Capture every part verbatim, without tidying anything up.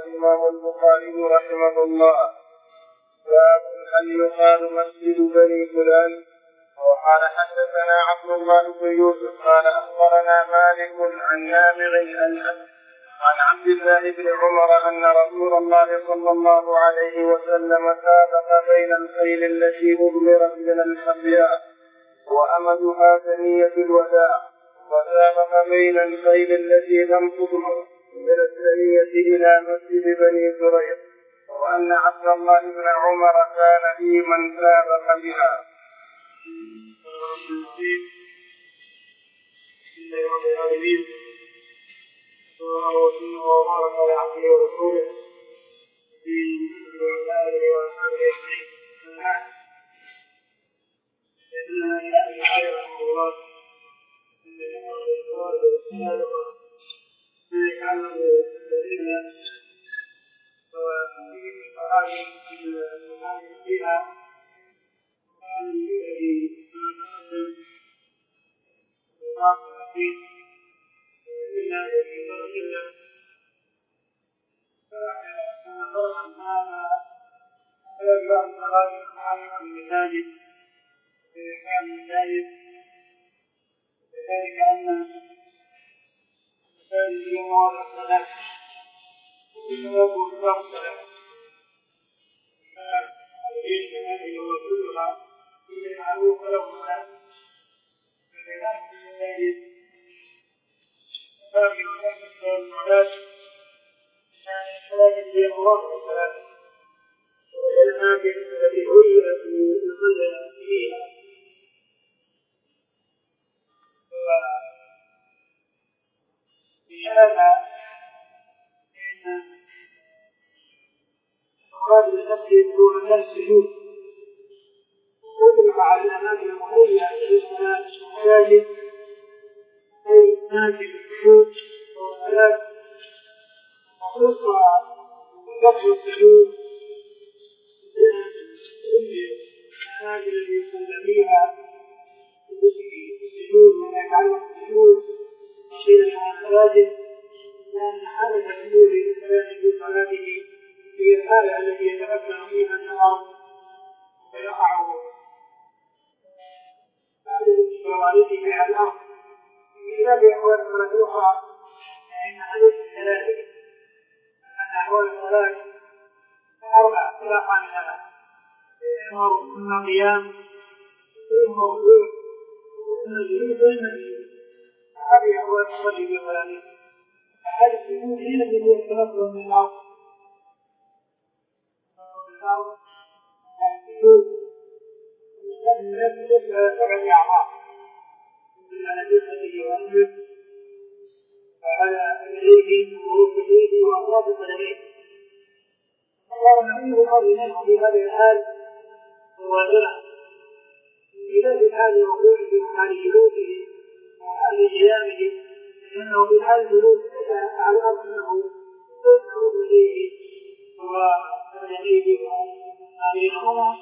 الإمام البخاري رحمه الله: باب هل يقال مسجد بني فلان. وقال حدثنا عبد الله بن يوسف قال أخبرنا مالك عن نافع عن عبد الله بن عمر أن رسول الله صلى الله عليه وسلم سابق بين الخيل التي أضمرت من الحبياء وأمدها ثنية الوداع، وسابق بين الخيل التي لم تضمر من الثنية إلى مسجد بني زريق، وأن عبد الله بن عمر كان في من سابق بها. وبارك على عبده ورسوله في آله وصحبه أجمعين. إننا إلى الحي رحمه الله في كانوا الذين وفي الصحابي فيها وكان يجري إلا إلا فأخبرهم هذا فلما أخبرهم عن المساجد كان المساجد وذلك أن المساجد هي مواضع الصلاة ويقول الله الصلاة فالجيش هذه وكلها كل معروف له صلاة فكذلك المساجد فاقي وتحدث المعلات كان المساجد هي مواضع الصلاة والأماكن التي عينت ليصلى فيها. بهذا فإن أفراد المسجد دون الناس سجود ويجب على الأماكن المخرجة للصلاة المساجد أي أماكن السجود والصلاة خصوصا قصر السجود الأماكن التي يصلى فيها السجود وما يتعلق بالسجود شيء من المساجد، لأن حالة السجود للإنسان في صلاته هي الحالة التي يتمكن فيها النهار ويقع في جوارحه على الأرض. في باب أحوال الصلاة الأخرى فإن حديث الثلاثة أن أحوال الصلاة أربع ثلاثة منها ثم قيام ثم وضوء ثم جلوس ثم هذه أحوال الصلاة في صلاته. هذا السجود حين يجب التنقل من الأرض السجود يجب سبعة أعضاء على جسده وأنفه وعلى يديه وركبته وأطراف قدميه. الله نبيه قال منه في هذه الحال مبادرة في هذه الحال وضوعه وحال جلوسه وحال قيامه، لأنه في حال جلوس على الأرض أنه يدعو إليه ويديه وعليهما،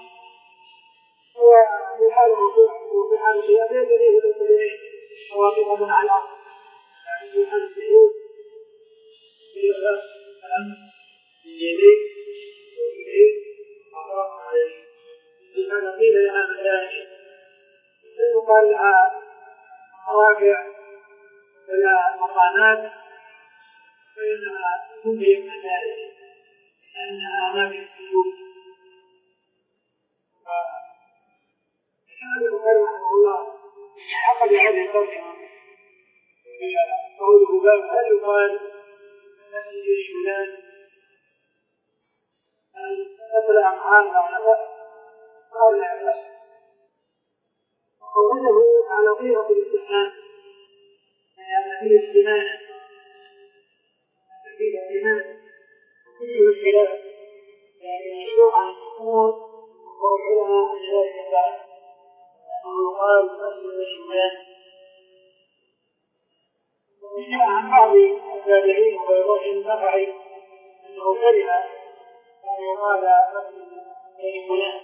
وفي حال الوضوء وفي حال قيامه يديه بالقدمين واقفة على الأرض، يعني في حال السجود يدخل يديه ويديه وأطراف عليه. لهذا قيل لها مدائن يقال لها مواقع ولا مقامات فإنها تنبه المدائن لأنها أماكن السجود. فكان البخاري رحمه الله حقد هذه الترجمة قوله باب هل يقال مسجد فلان أن تطلع معانا ونفع قال لا بأس، وقوله على صيغة الاستثناء يعني فيه استثناء فيه استثناء فيه الخلاف يعني مشروع عن السكون وقولها من ذلك الباب أنه يقال مسجد فلان. وجاء عن بعض التابعين وغيرهم النفعي أنه كره أن يقال مسجد فلان،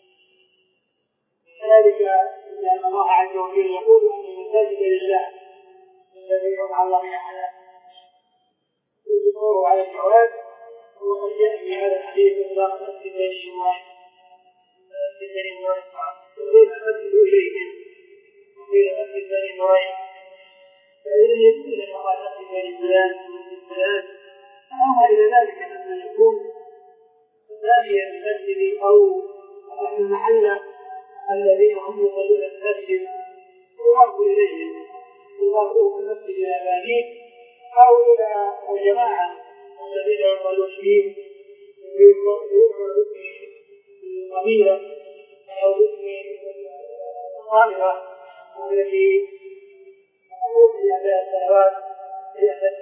ذلك لأن الله عز وجل يقول أن المساجد لله الذي يضع الله على يذكره على الجواز وقد جاء في هذا الحديث إطلاق مسجد بني نوير مسجد بني نوير وقيل مسجد إليهم وقيل مسجد بني نوير فإذا يكون لك قال مسجد بني فلان ومسجد فلان أما إلى ذلك أن يكون ثانيا المسجد أو المحل الذين هم يصلون المسجد يضاف إليهم يضافوه في المسجد إلى أبانيه أو إلى الجماعة الذين يصلون فيه يوضع باسم القبيلة أو باسم الطائرة التي توفي عليها الصلوات يحدث.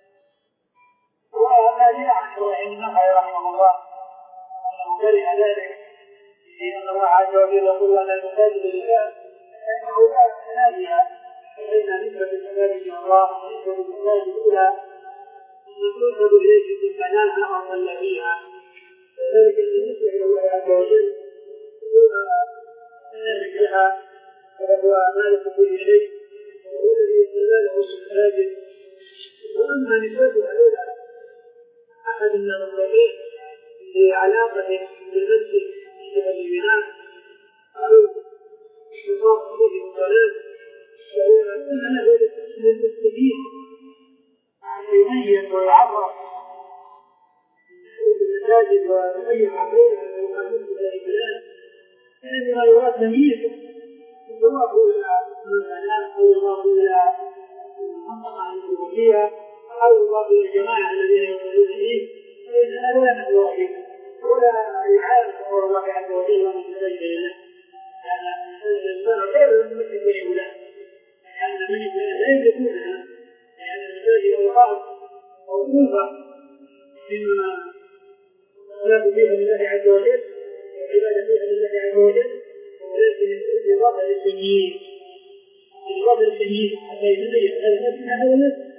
وما جاء عن إبراهيم النخعي رحمه الله أنه كره ذلك لأن الله عز وجل يقول أن المساجد لله فإنه لا تناديها فإن نسبة المساجد إلى الله ونسبة المساجد إلى تنسب إليه في المنام أو صلى فيها وذلك بالنسبة إلى الله عز وجل دون ذلك لها وهو مالك كل شيء وهو الذي يصلى له المساجد. وأما نسبتها إلى أحد من المسلمين بعلاقة بالمسجد من البناء أو اختصاص به الصلاة فهو أن ذلك للمسلمين يميز ويعرف المساجد ويبين عقيدة المسجد البلاد هذه ما يراد تمييزه يضاف إلى المنام أو يضاف إلى المنطقة الجغرافية أو يضاف إلى الجماعة الذين يصلون فيه فإن هذا لا نحن فيه ولا يعارض أمر الله عز وجل من المساجد لله لأن المساجد الإنسان خير من المسجد بني فلان لأن بني فلان لا يملكونها لأن المساجد الخاص موجودة مما الصلاة فيها لله عز وجل والعبادة فيها لله عز وجل ولكن الإضافة للتمييز الإضافة للتمييز حتى يتميز هذا المسجد هذا المسجد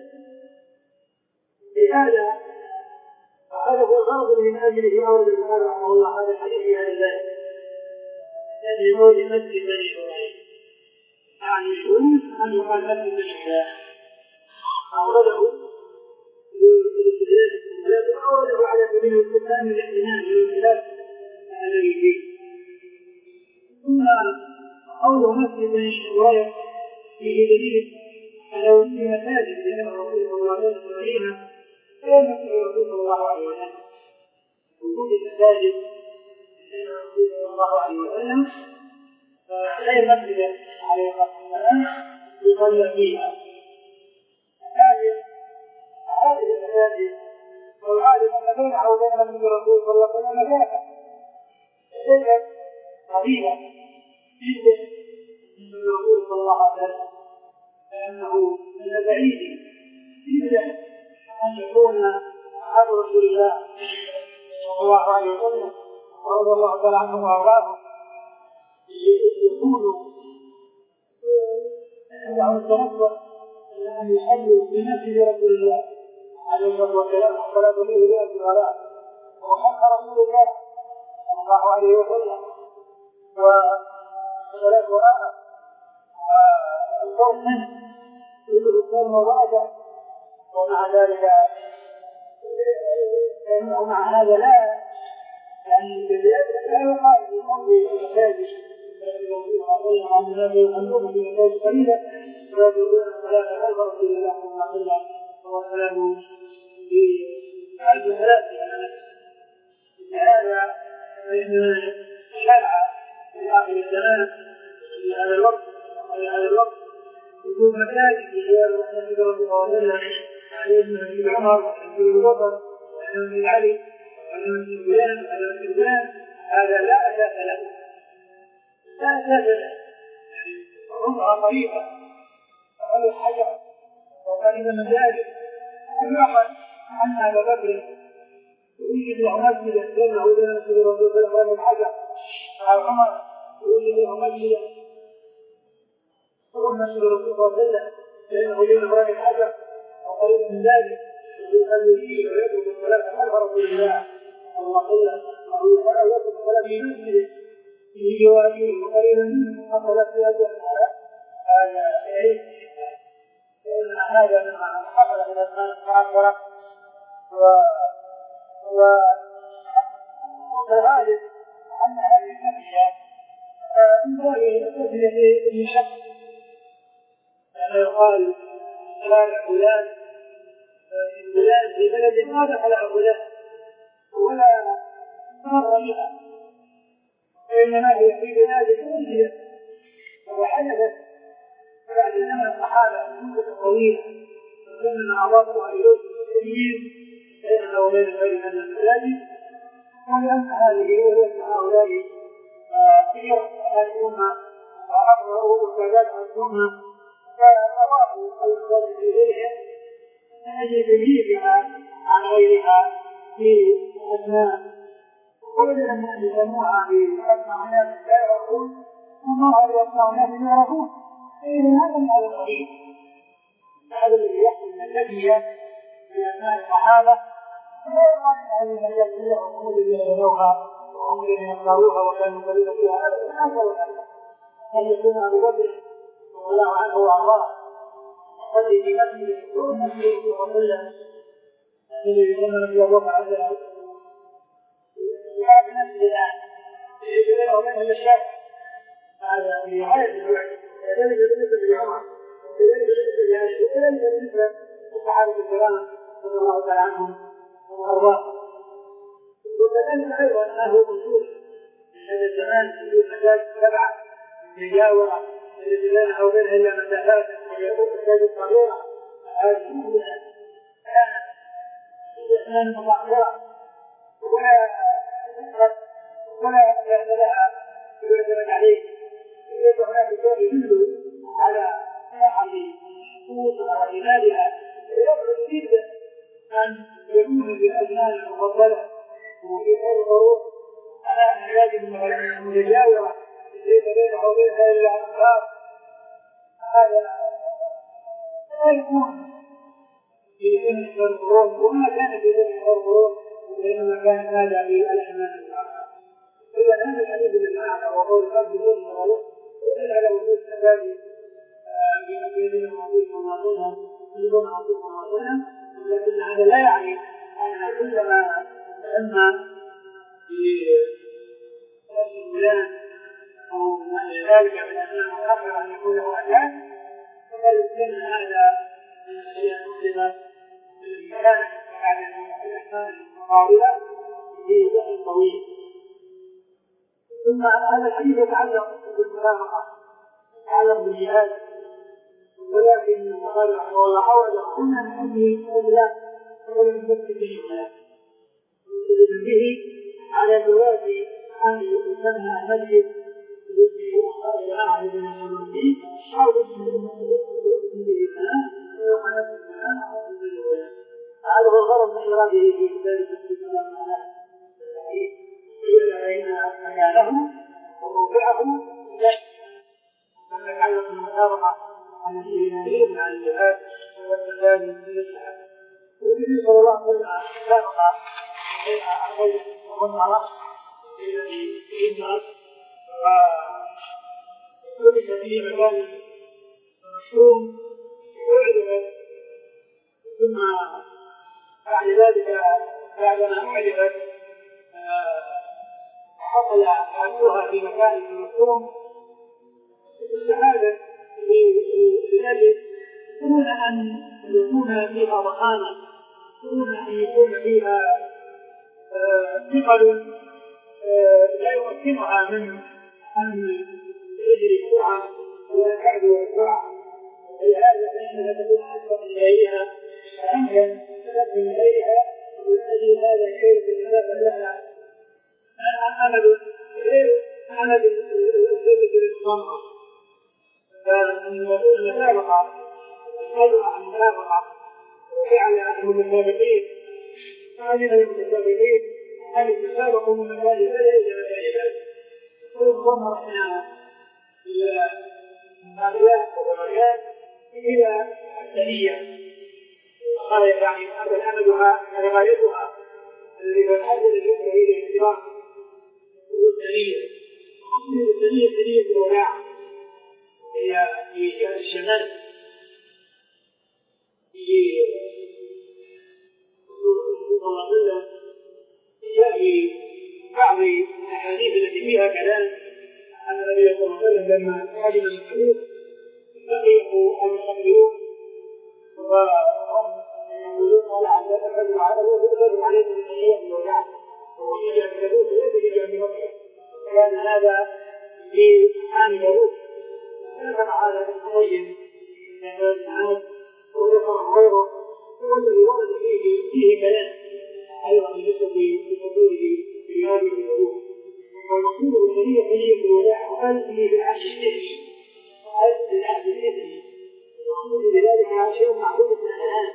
لهذا هذا هو الغرض من أجله أورد الإمام رحمه الله هذا الحديث في هذا الباب الذي يقول مسجد بني نوير يعني يقول أن يقال مسجد بني نوير أورده بالاستدلال ولكن أورده على سبيل الاستثناء من الاحتمال للخلاف الذي فيه. ثم قوله مسجد بني نوير فيه دليل أنه في مساجد لأن الرسول صلى الله عليه وسلم كان مسجد الرسول صلى الله عليه وسلم وجود المساجد لأن الرسول صلى الله عليه وسلم غير مسجد عليه الصلاة والسلام يصلى فيها. هذه هذه المساجد والعالم أن بينها وبين مسجد الرسول صلى الله عليه وسلم مسافة مسافة قليلة جدا من الرسول صلى الله عليه وسلم لأنه من البعيد جدا أن يكون أصحاب رسول الله صلى الله عليه وسلم رضي الله تعالى عنهم وأرضاهم يكونوا عندهم التنبه أن يصلوا في مسجد رسول الله عليه الصلاة والسلام الصلاة فيه بأس الغلاء وحق رسول الله صلى الله عليه وسلم والصلاة وراءه والصوم منه كله الصوم وراءه ومع ذلك فإنه مع هذا لا يعني لا يقال في المنزل المساجد عن الناس يصلون في مساجد قليلة ويقولون الصلاة خلف رسول الله صلى الله عليه وسلم والسلام في ألف ثلاث هذا فإن شرع في آخر الزمان في هذا الوقت في هذا الوقت يكون مساجد في غير مسجد رسول الله صلى الله عليه وسلم عليه مسجد عمر ومسجد أبو بكر ومسجد علي ومسجد فلان ومسجد فلان هذا لا أساس له لا أساس له يعني ربع طريقة أو الحجر وكان من ذلك أن أن أبا بكر يريد له مسجدا بينه وبين مسجد الرسول صلى الله عليه وسلم الحجر قال عمر يريد له مسجدا ومسجد الرسول صلى الله عليه وسلم بينه وبين الحجر وقريب من ذلك يصلي فيه ويترك الصلاة خلف رسول الله صلى الله عليه وسلم ويترك الصلاة في مسجده في جواره وقريبا منه حصلت في هذا هذا شيء لأن هذا مما حصل من الناس معاشرة والغالب أن هذه النفية من باب التسمية لشخص، لأنه يقال شارع فلان فلان في بلد ما دخل فلان ولا مر بها، وإنما هي في بلاد كثيرة، وحدثت بعد زمن الصحابة مدة طويلة وزمن أعراضها إليه كثير بيننا وبين غيرنا من المساجد، ولأن هذه وهي هؤلاء كثيرة هذه الأمة وأمره وكذلك الأمة فأراه الصالح إليهم من أجل تمييزها عن غيرها في أسماء، ووجد أن يسموها بأسماء ناس لا يعرفون وما أسماء ناس يعرفون، فإذا هذا من هذا القبيل، هذا الذي يحصل من التسمية بأسماء الصحابة لا يقال أن هذه المجال كلها هم الذين بنوها وهم الذين يختاروها وكانوا يقولون فيها هذا هذا وهذا، أن يكون أبو بكر رضي الله عنه وأرضاه يصلي في مسجد ومسجد وصلى الذي يسمى نبي الله عز وجل يقع بنفسه الآن يجب له منه الشك هذا في غاية الوعي، كذلك بالنسبة لعمر، كذلك بالنسبة لعائشة، كذلك بالنسبة للصحابة الكرام رضي الله تعالى عنهم وأرضاهم. وكذلك أيضا أنه موجود في هذا الزمان في مساجد سبعة مجاورة التي بينها وبينها إلا مسافات ويكون مساجد صغيرة، هذه كلها كانت في أثناء مطهرة ولا تسقط ولا يحتاج لها يعتمد عليه، ليس هناك شيء يدل على صحة صوتها وإيمانها، ويبعد جدا أن يكون بالأزمان المفضلة وفي خير الظروف أمام عباد متجاورة ليس بينها وبينها إلا أنهار، هذا لا يكون في ذهن القرون وما كان في ذهن القرون، وإنما كان هذا في الأحمان الآخر. إذا هذا الحديث المعنى وقول الرب بدون مغلق يدل على وجود تفادي بين المعطيك ومعطيها بدون معطيك ومعطيها، لكن هذا لا يعني أن كلما تسمى بنفس الفلان أو ما ذلك من أسماء مؤخرة أن يكون له أجال، فقد يمكن هذا من الأشياء المسلمة التي كانت بعد الأحسان المقابلة في وقت طويل. ثم هذا الحديث يتعلق بالمرافقة، يتعلق بالجهاد، ولكن قال رحمه الله حول كنا نحمي الأولاد ولم نفكر به الناس ونستدل به على جواز أن يسمى مسجد الذي أخرج جماعة من المسلمين أو اسم الإسلام وحنف الإسلام هذا هو الغرض من إراده في كتاب المسجد صلى الله عليه وسلم إلا بين مكانه وموضعه لا يتعلق بالمسابقة عن الإيمانيين عن الجهاد والتزام من الجهاد. والنبي صلى الله عليه وسلم سابق بين الخير والنار الذي يدرس وكتب في مكان مشهور وعجبت، ثم بعد ذلك بعدما عجبت حصل عدوها في مكان مشهور الشهادة لذلك دون أن يكون فيها ضخامة، دون أن يكون فيها ثقل لا يمكنها من أن تجري بسرعة ولا تعد بسرعة، ولهذا فإنها تكون أكثر من غيرها فأمكن تكون من غيرها وتجد هذا الشيء بالنسبة لها أمل غير أمل الزبدة للصنعة. فالمسابقة الصدر عن المسابقة وفعل المتسابقين هذه المتسابقين أن يتسابقوا من مكان ذلك إلى مكان ذلك ويضم رحنا إلى المكان ومكان إلى الثانية غاية يعني أمل أملها غايتها الذي تحدد الجزء إلى الانتباه والثانية الثانية ثانية الوداع هي في جهة الشمال في صلى الله عليه وسلم فيها كلام أن النبي صلى الله عليه وسلم لما قدم الحديث لقيه المصلون وهم يقولون لعل الرجل على وجود عليه من الشيء والنعم وشجع الجلوس يدرج عن مكة كان هذا في عام جلوس كان على الطيب كان العام وذكر غيره والذي ورد فيه فيه كلام أيضا بالنسبة لحضوره في هذه الجلوس والمقصود بالنية هي الوداع وقال فيه بالعرش الشهري وقال بالعرش الشهري المقصود بذلك عشر معبود الآن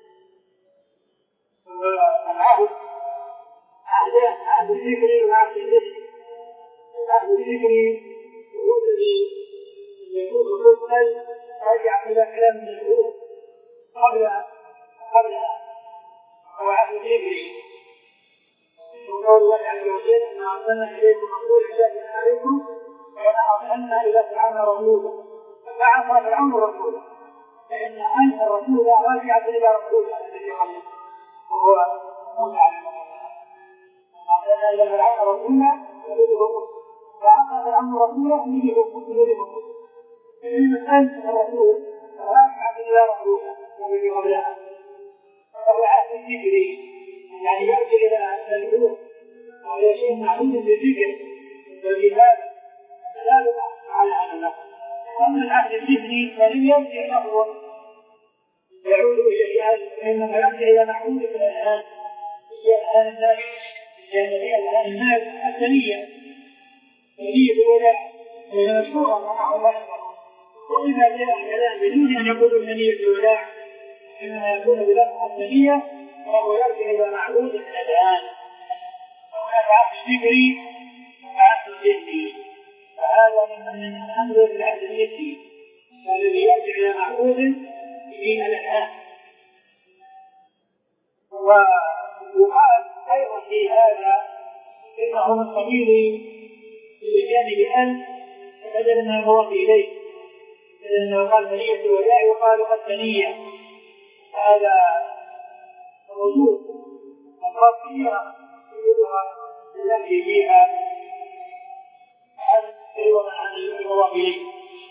والعهد عهدان عهد الذكر وعهد الذكر عهد الذكر هو الذي يكون رسلا راجعا إلى كلام من الشهور قبل قبلها هو عهد الذكر وقال الله عز وجل إن أرسلنا إليكم رسولا شاهدا عليكم وما أرسلنا إلى فرعون رسولا فعصى فرعون رسولا لأن أنت الرسول راجعة إلى رسوله الذي عليه وهو موسى عليه السلام أرسلنا إلى فرعون رسولا يريدهم فعصى فرعون رسولا يريدهم يريدهم فإن أنت الرسول راجعة إلى رسوله الذي قبلها فهو عهد الذكر يعني يرجع إلى النور ويشير معبود بالذكر والجهاد لا على أنه أما العهد الذكري فلم يرجع لفظ يعود إلى جهاد إنما يرجع إلى معبود في الأذهان في أذهان الناس لأن في أذهان الناس الثانية ثانية الوداع وهي مشهورة ونحو الله وإذا جاء الكلام بدون أن يقول ثانية الوداع إنما يكون بلفظ الثانية وهو يرجع إلى معبود من الآن وهناك عهد الذكري وعهد الذكري فهذا من أمر العهد الذكري الذي يرجع إلى معبود من الآن ويقال أيضا في هذا إنه من قبيل بجانب أن بدل ما هو إليه لأنه قال ثنية الوداع يقال قد ثنية هذا وجود أمراض كثيرة وجودها التي فيها عن أيضا عن المضاف إليه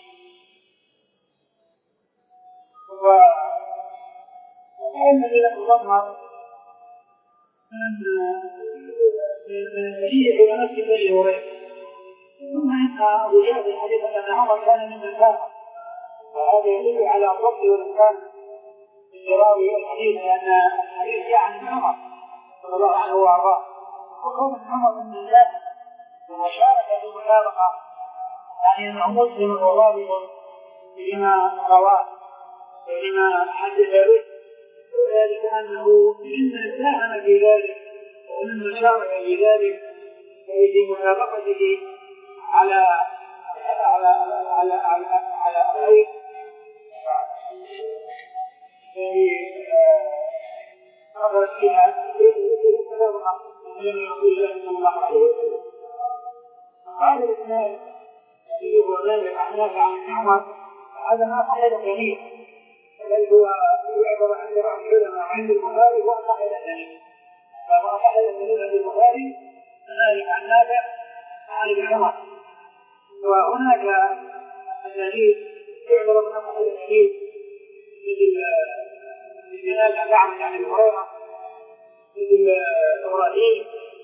وكأن الذي تظهر أن هي إلى نفس بني هريرة ثم إن أبو جهل الحديث أن عمر كان من الكافر وهذا يدل على الضبط والإمكان راوي الحديث لأن الحديث يعني عمر صلى الله عليه وارضاه وكون عمر من الله وشارك في المسابقة يعني أنه مسلم وضابط لما رواه ولما حدث به وذلك أنه مما ساهم في ذلك ومما شارك في ذلك في مسابقته على على على على على خير خرج فيها مسابقة من رسول الله صلى الله عليه وسلم هذا الاثنين يجب ذلك أحناف عن عمر هذا ما صحيح كثير بل هو يعبر عند بعض العلماء عند البخاري هو صحيح كثير فما صحيح كثير عند البخاري ذلك عن نافع عن ابن عمر وهناك أسانيد يعبر من صحيح كثير مثل الجناز عن دعوة عن هريرة مثل إبراهيم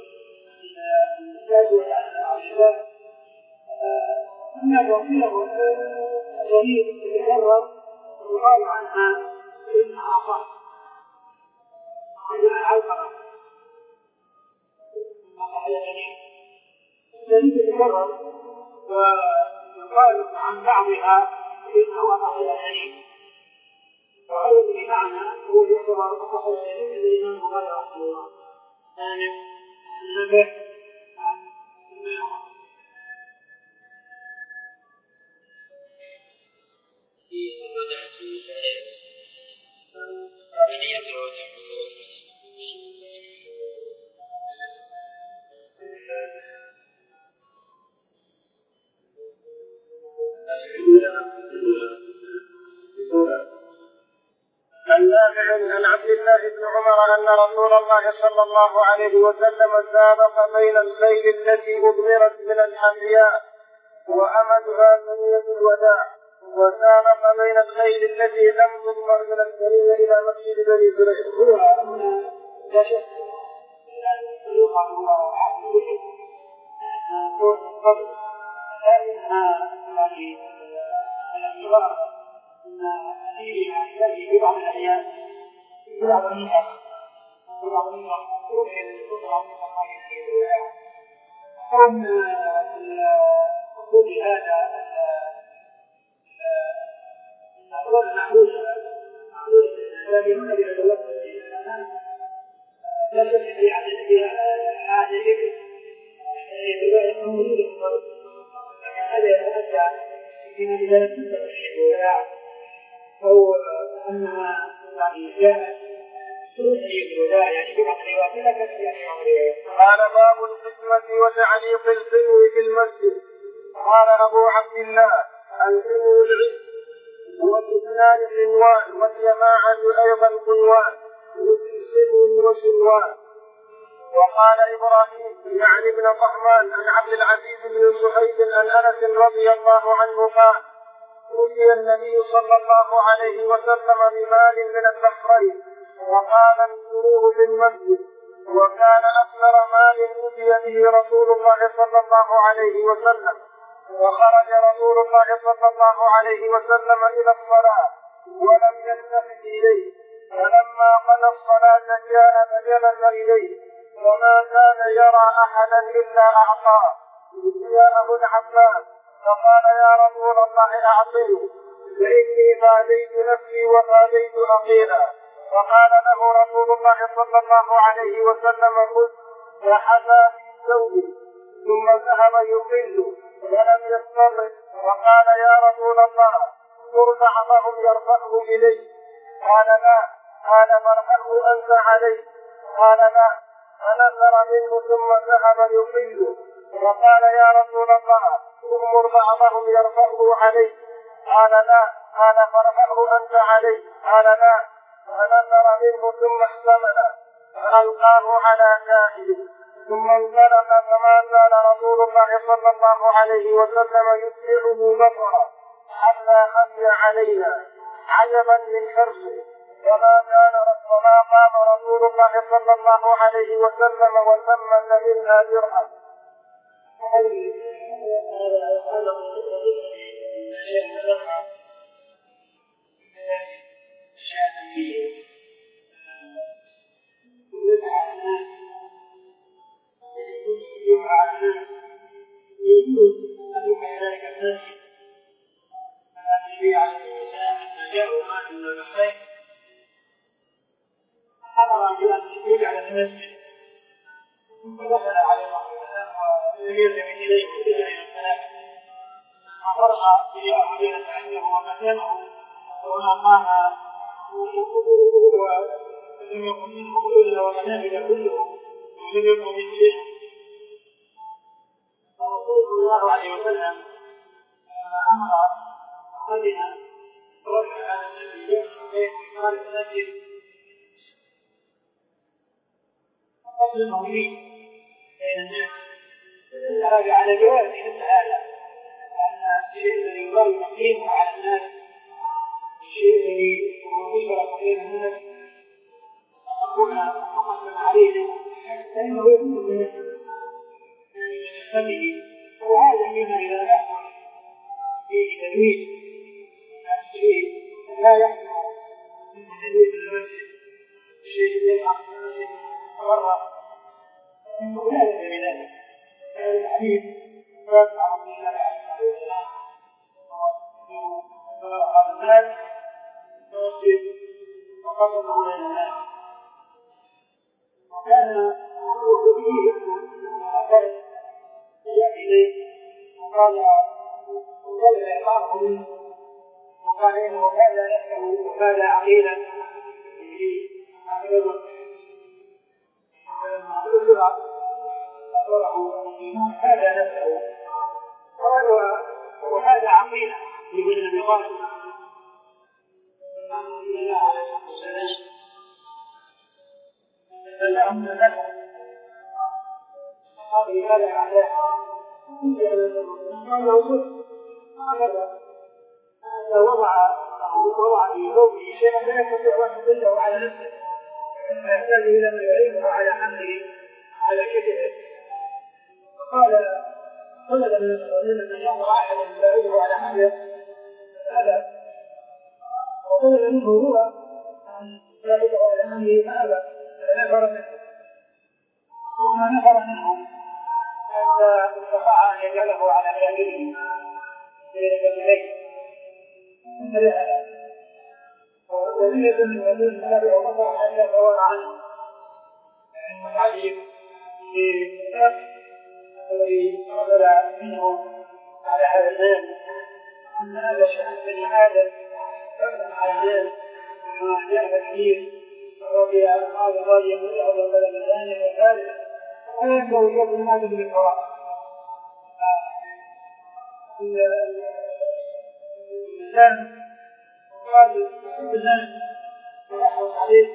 السادس عن الشباب هناك وصية جديد تتكرر ويقال عنها إنها صح وإنها علقمة جديد تتكرر ويقال عن بعضها إنه صح الحديث وهذا بمعنى هو يعتبر أصح الحديث الإمام البخاري رحمه الله ثاني النبي عن ابن عن نافع عن عبد الله بن عمر عمر أن رسول الله صلى الله عليه وسلم سابق بين الخيل التي أضمرت من الحمياء وأمدها ثنية الوداع، وسابق بين الخيل التي لم تضمر من السرية إلى مسجد بني سليم. هو هنا لا شك أن يقع هو عهد قول الفضل، لكنها يعني الاعتبار أن فيه يأتي في بعض الأحيان في بعض النقط في بعض النقط توحي للقدرة من مقام الحيوان كون وجود هذا الأمر المعهود معهود الذي يمكن التوقف في الأمام لا شك في حاجة ذكر يتبع موجود الفرد، هذا يتأتى فيما إذا لم تنتبه الشيء أو أنها يعني جاءت سنة الوداع يعني ببعض الروايات لا كانت يعني بعض الروايات. قال باب القسمة وتعليق القنو في المسجد. قال أبو عبد الله القنو العز والاثنان قنوان والجماعة أيضا قنوان مثل سن وسنوان. وقال إبراهيم يعني ابن طهمان عن عبد العزيز بن صهيب عن أنس رضي الله عنه قال أتي النبي صلى الله عليه وسلم بمال من البحرين وقال انظروه في المسجد، وكان أكثر مال أتي به رسول الله صلى الله عليه وسلم. وخرج رسول الله صلى الله عليه وسلم إلى الصلاة ولم يلتفت إليه، فلما قضى الصلاة جاء فجلس إليه وما كان يرى أحدا إلا أعطاه. جاءه العباس فقال يا رسول الله أعطني فإني فاديت نفسي وفاديت أخيرا. فقال له رسول الله صلى الله عليه وسلم خذ، فحثى في ثوبه ثم ذهب يقل ولم يستطع، وقال يا رسول الله مر بعضهم يرفعه إليه. قال لا. قال فارفعه أنت عليه. قال لا. فنزل منه ثم ذهب يقل، وقال يا رسول الله أمر بعضهم يرفعه عليه. قال لا. قال فارفعه أنت عليه. قال لا. فنزل منه ثم احتمل فألقاه على كاهله ثم انطلق، فما زال رسول الله صلى الله عليه وسلم يتبعه بصرا حتى خفي علينا عجبا من حرصه. وما كان وما قام رسول الله صلى الله عليه وسلم وثمة منها درهم. ودخل عليه الصلاة ويرجع إليه ويرجع إلى الصلاة ففرغ بياه بين عنده ومكانه وما قام ولم يكن منه إلا ومنابل كله ولم يكن من شيء. فرسول الله عليه وسلم أمر قدنا ورجع على النبي في قال المسجد فصل المولين بين الناس هذا على جواز مثل هذا، أن الشيء الذي يقال مقيم على الناس الشيء الذي يشرف بين الناس تكون مقدم عليه فإنه يكون من فمه، وهذا مما إذا يحصل فيه تدوير الشيء لا يحصل من تدوير المسجد الشيء يقع في المسجد مرة ولا بذلك. هذا الحديث رد عن الله عليه وسلم وقال الناس المسجد وقصده إلى الناس، وكان يقول فيه أخر جاء إليه وقال وقال إعطاه منه وقال إنه هذا نفسه وهذا عقيلا به أخذ فلما أخذ هذا نفسه قال وهذا عقيلا يقول النبي قال الله عليه وسلم فلهم نفع هذه هذا الأعداء هكذا لو وضع وضع في ثوبه شيئا لا يستطيع أن يدله على نفسه فيحتاج إلى من يعينه على حمله على كتفه فقال طلب من المسلمين أن يضع أحدا يعينه على حمله هذا وطلب منه هو أن يعينه على حمله هذا فنفر منه ثم نفر منه حتى استطاع أن يجعله على كامله بين جنبيه وذلك من هذه النبي ومضى حتى يتوارى عنه عجيب في الكتاب الذي نزل منه على هذا المال أن هذا شأن بني آدم يقدم على المال وما جاء كثير رضي الله راضي يملأه وبلغ ذلك وذلك ولا يكون يوم هذا بالفراغ الإنسان قال بالله ويحرص عليه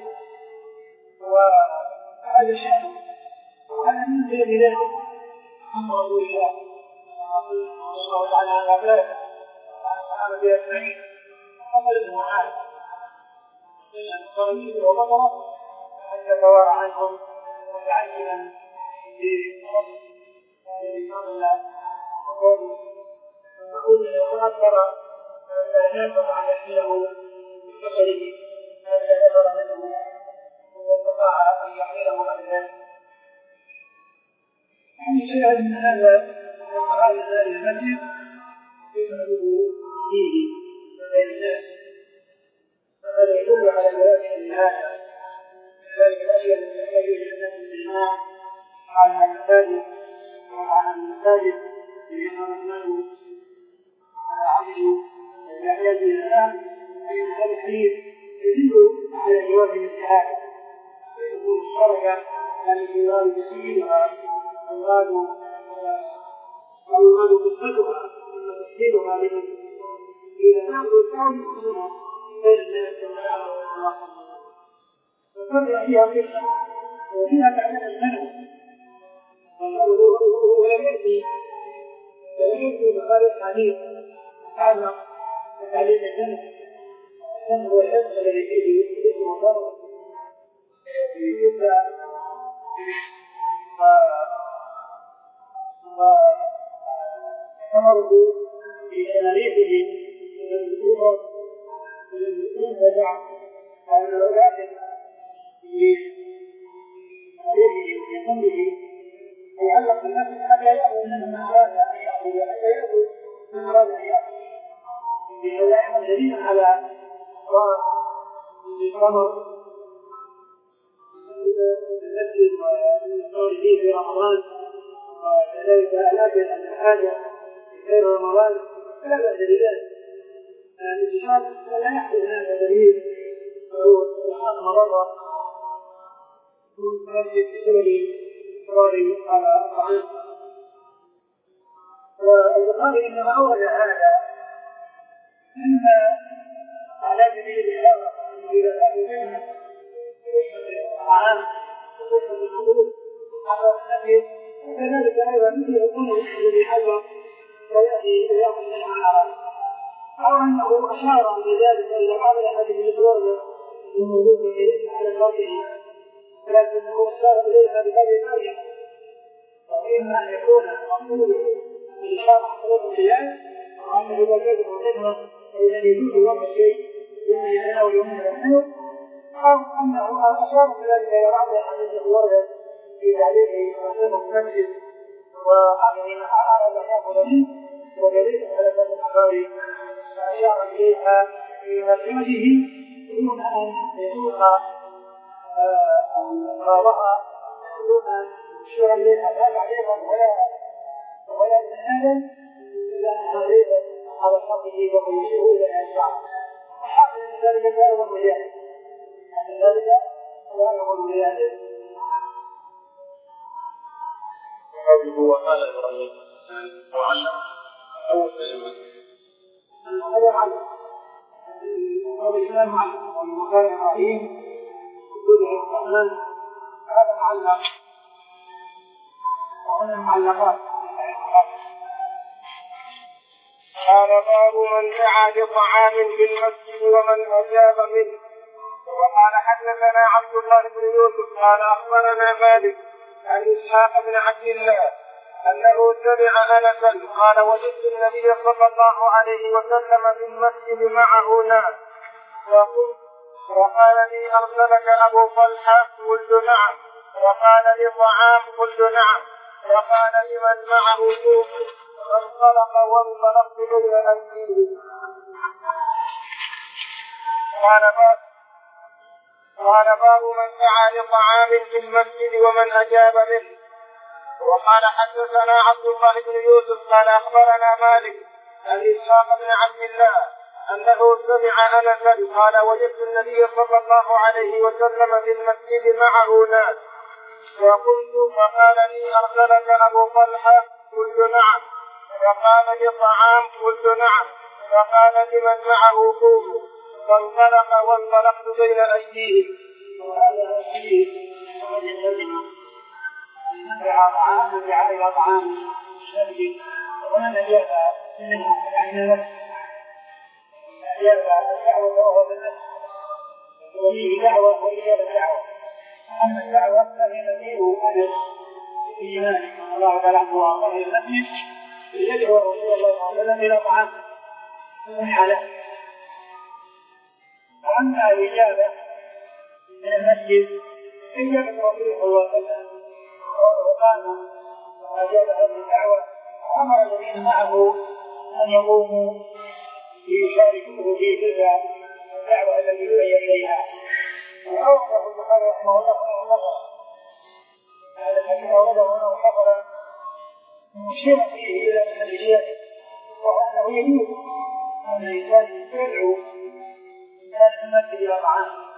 وهذا شأنه وأنا من بين ذلك أمر رسول الله صلى الله تعالى على أبنائه وعن الصحابة أجمعين فضل بن معاذ قال وبطر حتى توارى عنهم متعجبا بفضل بفضل وقوله يقول لو أكبر فنافق على حيله ببصره حتى نفر منه واستطاع أن يحمله عن ذلك. يعني شيئا من هذا وقال ذلك المسجد يفعله فيه بين الناس فهذا يدل على جواز هذا ذلك الأشياء التي يحتاج إلى الإجماع على المساجد وعلى المساجد لأنه عمله يحتاج إلى الآن في هذا الحديث يدل على جواز الانتهاك يقول الشرع أن المراد تسجيلها المراد المراد قصتها ثم تسجيلها لمن إذا نأخذ الثاني منها بين الناس والله فكرر فيها قصة وفيها تعلم المنع ولم يأتي ولم يأتي بخارج حديث تعلق بتعليم المنع السنة هو الحفظ الذي فيه اسم وضرر يبدأ وثمره في تاريخه من الكفر من البدع أو من الأولاد في تاريخه في عمره يعلق بالنفس حتى يأخذ من أراد أن يأخذ حتى يأخذ من أراد أن يأخذ بهذا دليل على إقرار الثمر المسجد والصور فيه في رمضان وكذلك ألاجل أن الحاجة في غير رمضان فلا بأس بذلك الانتشار لا يحدث هذا دليل وهو سبحان مرضى من مسجد بسبب إصراره على الطعام والبخاري إنما أورد هذا إما على سبيل الإشارة إلى هذا الطعام وقصة الحدود على النبي وكذلك أيضا مثل الأمر الذي حذر ويأتي ويأخذ منها الحرام أو أنه أشار بذلك إلى بعض الأحاديث الإخبار الموجود في على الواقع ولكنه أشار إليها بهذه الآية وإما أن يكون مقصوده بالإشارة حصلت الخلاف وأنه إذا كانت الخدمة فإذا يجوز وضع الشيء مما يتناول يوم الأحيان أو أنه أشار بذلك إلى بعض الأحاديث الإخبار في تعليقه وسبب المسجد وعلى أعرض يأخذ منه ودليل على ذلك الأخبار فأشار إليها في مرجمته دون أن يسوق أمراضها دون أن يشير إليها لا تعليقا ولا ولا إسنادا إلا أنها ليست على حقه ويشير إلى الأشعار وحاصل من ذلك لا يقول بذلك من ذلك لا يقول بذلك قوله وقال إبراهيم وعلم أو سلم هذا علم هذا الكلام علم وقال إبراهيم وقال الرحمن هذا معلق وهنا معلقات. قال باب من دعا لطعام في المسجد ومن أجاب منه. وقال حدثنا عبد الله بن يوسف قال أخبرنا مالك عن إسحاق بن عبد الله أنه سمع أنسا قال وجدت النبي صلى الله عليه وسلم في المسجد معه ناس وقلت وقال لي أرسلك أبو طلحة قلت نعم وقال لي طعام قلت نعم وقال لمن معه سوق فانطلق وانطلقت بين أيديه. قال باب قال باب من دعا لطعام في المسجد ومن أجاب منه. وقال حدثنا عبد الله بن يوسف قال أخبرنا مالك عن إسحاق بن عبد الله أنه سمع أنسا قال وجدت النبي صلى الله عليه وسلم في المسجد معه ناس وقلت فقال لي أرسلك أبو طلحة قلت نعم وقال لي طعام قلت نعم وقال لمن معه قوم فانطلق وانطلقت بين أيديهم. وهذا الحديث من دعا طعام من دعا إلى طعام المسجد ومن أجاب منه يعني نفسه أجاب الدعوة وهو بالنفس وفيه دعوة وإجابة دعوة. أما الدعوة فهي نذير أنس في إيمانه الله تعالى عنه وأعطاه المسجد يدعو رسول الله صلى الله عليه وسلم إلى طعام من حاله. وأما الإجابة من المسجد إجابة رسول الله صلى الله عليه وسلم وقام وأجاب هذه الدعوة وأمر الذين معه أن يقوموا ليشاركوه في تلك الدعوة التي دعي إليها. وأوقف البخاري رحمه الله نظرا هذا الحديث أورده هنا وحفر مشير فيه إلى محلياته وهو أنه يجوز أن الإنسان يدعو الناس في المسجد إلى طعام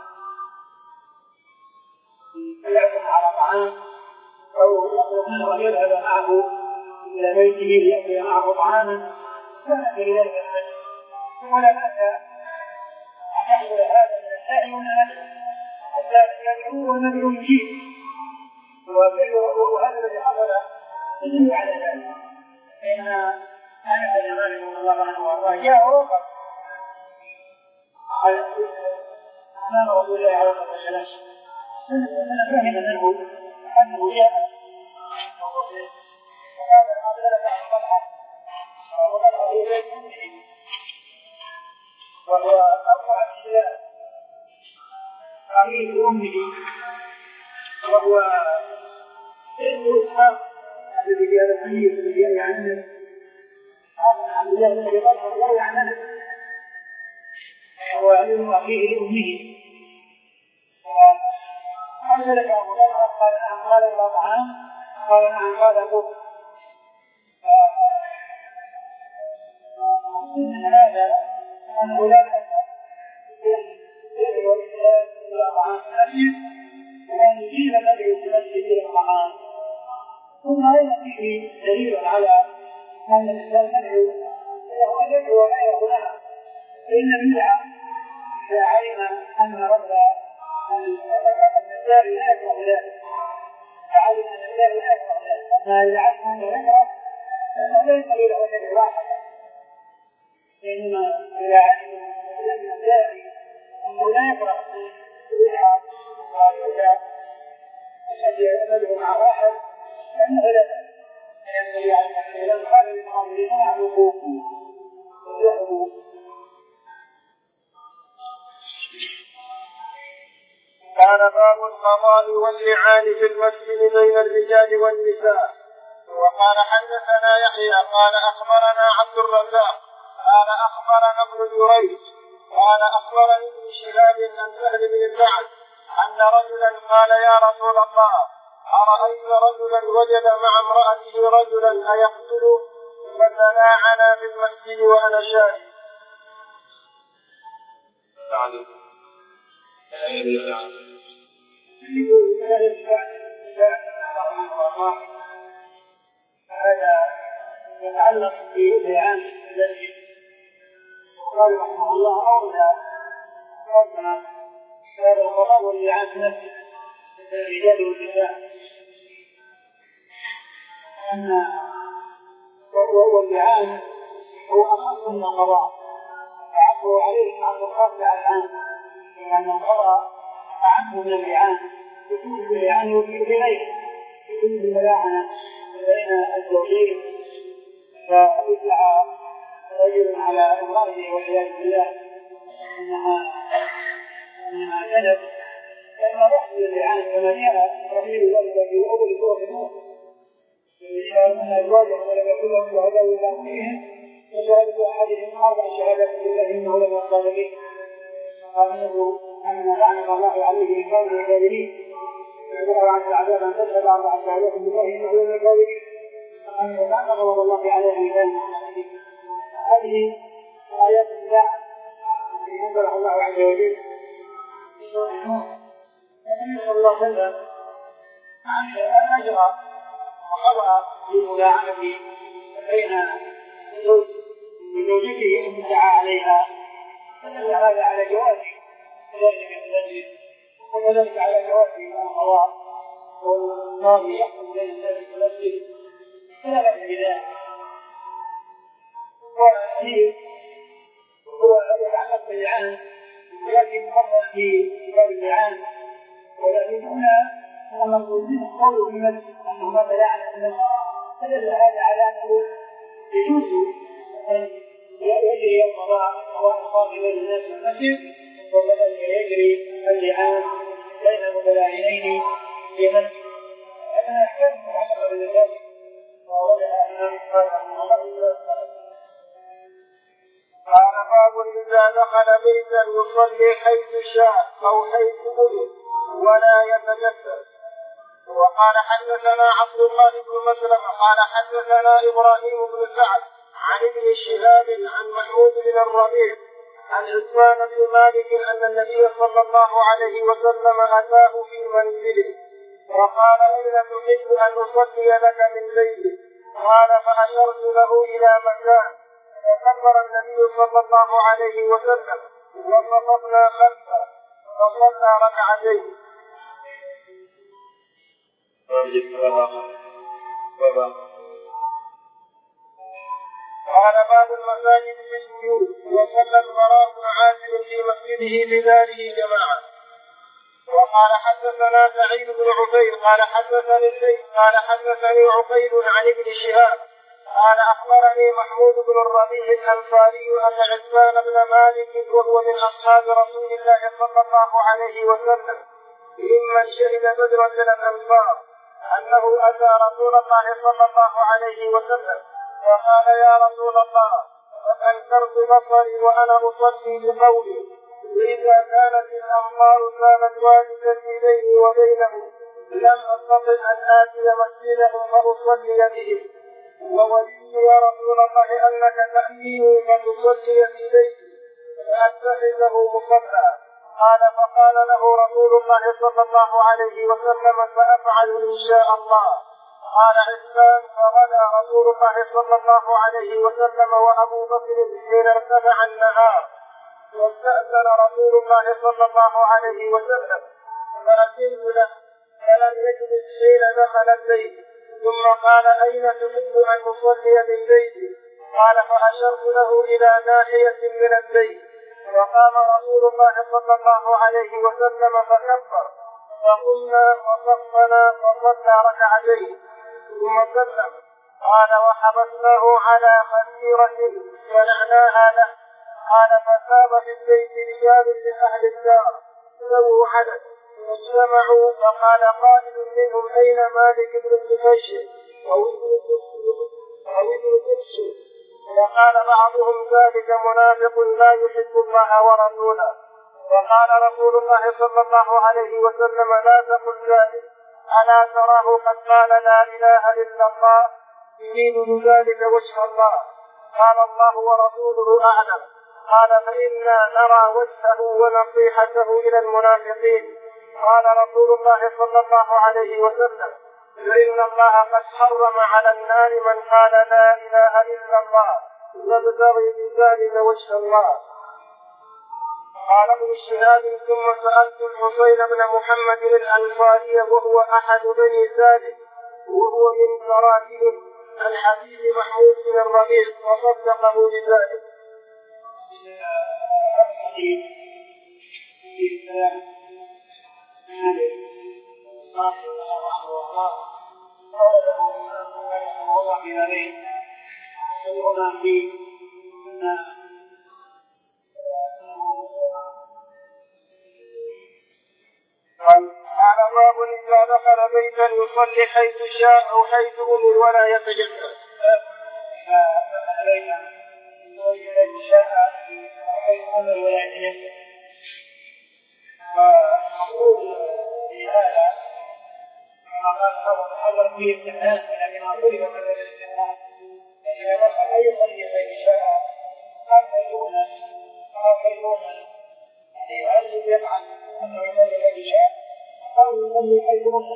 يعزم على طعام أو يطلب منه أن يذهب معه إلى بيته ليأكل معه طعاما فنأتي إليه المسجد ولا بأس أن يحصل هذا من السائل ومن النبي. السائل يدعو والنبي يجيب وهذا الذي حصل يدل على ذلك. فإن أنس بن مالك رضي الله عنه وأرضاه جاء ووقف على أمام رسول الله عليه الصلاة والسلام فأنا فهم منه أنه جاء وقال أرسلك أبو طلحة وطلحة في بيت أمه وهو أبو عبد الله عميد أمه وهو ابن إسحاق الذي جاء الحديث الذي جاء عن أنس هذا عبد الله بن أبي طلحة جاء عن أنس وهو ابن أخيه لأمه أرسلك أبو طلحة قال نعم قال إلى طعام قال نعم قال أبوك. من هذا أنه لا بأس يدعو الإسلام إلى طعام النبي وأن يجيب النبي في المسجد إلى الطعام. ثم أيضا فيه دليل على أن الإسلام يدعو له أن يدعو غيره لها فإن بدعة إذا علم أن رب النساء لا يكره ذلك فعلم أن النساء لا يكره ذلك أما إذا علم أنه يكره فإنه ليس له أن يدعو واحدا. إنما إذا علم أن النساء أنه لا يكره البدعة وإذا أشد يتمدع مع واحد فإنه لا بأس فينبغي على الإسلام قال للمؤمنين اعبدوا وجهدوا. قال باب القضاء واللعان في المسجد بين الرجال والنساء. وقال حدثنا يحيى قال أخبرنا عبد الرزاق قال أخبرنا ابن جريج قال أخبرني ابن شهاب عن سهل بن سعد أن رجلا قال يا رسول الله أرأيت رجلا وجد مع امرأته رجلا أيقتله فتلاعنا في المسجد وأنا شاهد. هذا يتعلق باللعان الذي قال رحمه الله أولى ربنا هذا القضاء واللعان في نفسه الرجال والنساء أن واللعان هو أخص من القضاء فعفوا عليه عن الخاص على العام لأن القضاء أعم من اللعان يكون اللعان يفيد بغيره يكون بالملاعنة بين الزوجين فيطلع رجل على امرأته والعياذ بالله أنها أنها كذب لما رحل اللعان كما جاء رحيل ذلك في أول سورة النور إذا من الأزواج ولم يكن لهم شهداء إلا فيهم فشهادة أحدهم أربع شهادات بالله إنه لمن الصادقين قال له أن لعنة الله عليه من كون الكاذبين يدعو عن العذاب أن تشهد أربع شهادات بالله إنه لمن الكاذبين أن لا غضب الله عليه من كون هذه آيات الله التي أنزلها الله عز وجل النبي صلى الله عليه وسلم أن أجرى وقضى بالملاعنة بين الزوج بزوجته إن دعا عليها فدل هذا على جواز ذلك المسجد وكذلك على جواز القضاء والقاضي يحكم بين الناس في المسجد فلا بأس بذلك. والحديث هو يتعلق باللعان ولكن مرة في كتاب اللعان ولكن هنا المقصودين قولوا في المسجد أنه ما بلعنة المسجد فدل هذا على أنه يجوز أن يجري القضاء سواء القاضي بين الناس في المسجد وكذلك يجري اللعان بين المتلاعنين في المسجد. هذا أحكام متعلقة بالزواج ووضعها الإمام الصادق قال باب إذا دخل بيتا يصلي حيث شاء أو حيث أمر ولا يتجسس. وقال حدثنا عبد الله بن مسلمة قال حدثنا إبراهيم بن سعد عن ابن شهاب عن محمود بن الربيع عن عثمان بن مالك أن النبي صلى الله عليه وسلم أتاه في منزله وقال أين تحب أن أصلي لك من بيتك؟ قال فأشرت له إلى مكان فكبر النبي صلى الله عليه وسلم وصففنا خلفه فصلى ركعتين. قال بعض المساجد في السجود وصلى البراء بن عازب في مسجده بداره جماعة. وقال حدثنا سعيد بن عفير قال حدثني الزيد قال حدثني عقيل عن ابن شهاب قال أخبرني محمود بن الربيع الأنصاري أن عثمان بن مالك وهو من أصحاب رسول الله صلى الله عليه وسلم ممن شهد بدرا من الأنصار أنه أتى رسول الله صلى الله عليه وسلم وقال يا رسول الله قد أنكرت بصري وأنا أصلي بقولي وإذا كانت الأمطار كانت واجدتي بيني وبينه لم أستطع أن آتي مسجدهم فأصلي بهم وولدت يا رسول الله أنك تأتيني فتصلي في بيتي فأتخذه مصلى. قال فقال له رسول الله صلى الله عليه وسلم فأفعل إن شاء الله. قال عثمان فغدا رسول الله صلى الله عليه وسلم وأبو بكر حين ارتفع النهار واستأذن رسول الله صلى الله عليه وسلم فأذنت له فلم يجلس حين دخل البيت ثم قال أين تحب أن أصلي من بيتي؟ قال فأشرت له إلى ناحية من البيت وقام رسول الله صلى الله عليه وسلم فكبر فقمنا وصفنا وصلى ركعتين ثم سلم. قال وحبسناه على خميرة فنعناها له. قال فساب في البيت رجال من أهل الدار ذو عدد فاجتمعوا فقال قائل منهم أين مالك بن الدفيش أو ابن قدس؟ وقال بعضهم ذلك منافق لا يحب الله ورسوله. وقال رسول الله صلى الله عليه وسلم لا تقل ذلك ألا تراه قد قال لا إله إلا الله يريد بذلك وجه الله. قال الله ورسوله أعلم. قال فإنا نرى وجهه ونصيحته إلى المنافقين. قال رسول الله صلى الله عليه وسلم فإن الله قد حرم على النار من قال لا إله إلا الله يبتغي بذلك وجه الله. قال ابن شهاب ثم سألت الحسين بن محمد الأنصاري وهو أحد بني سالم وهو من كراتب الحبيب محمود بن الربيع وصدقه بذلك. قال باب إذا دخل بيتا يصلي حيث شاء أو حيث أمر ولا يتجسس. ومقصود في هذا كما قال بعض الحضر فيه استحسان لكن ما طلب من الاستحسان إذا دخل أي صلي حيث شاء قال خيرون قال خيرون يعني هل يفعل أنه يصلي حيث شاء أو يصلي حيث أمر.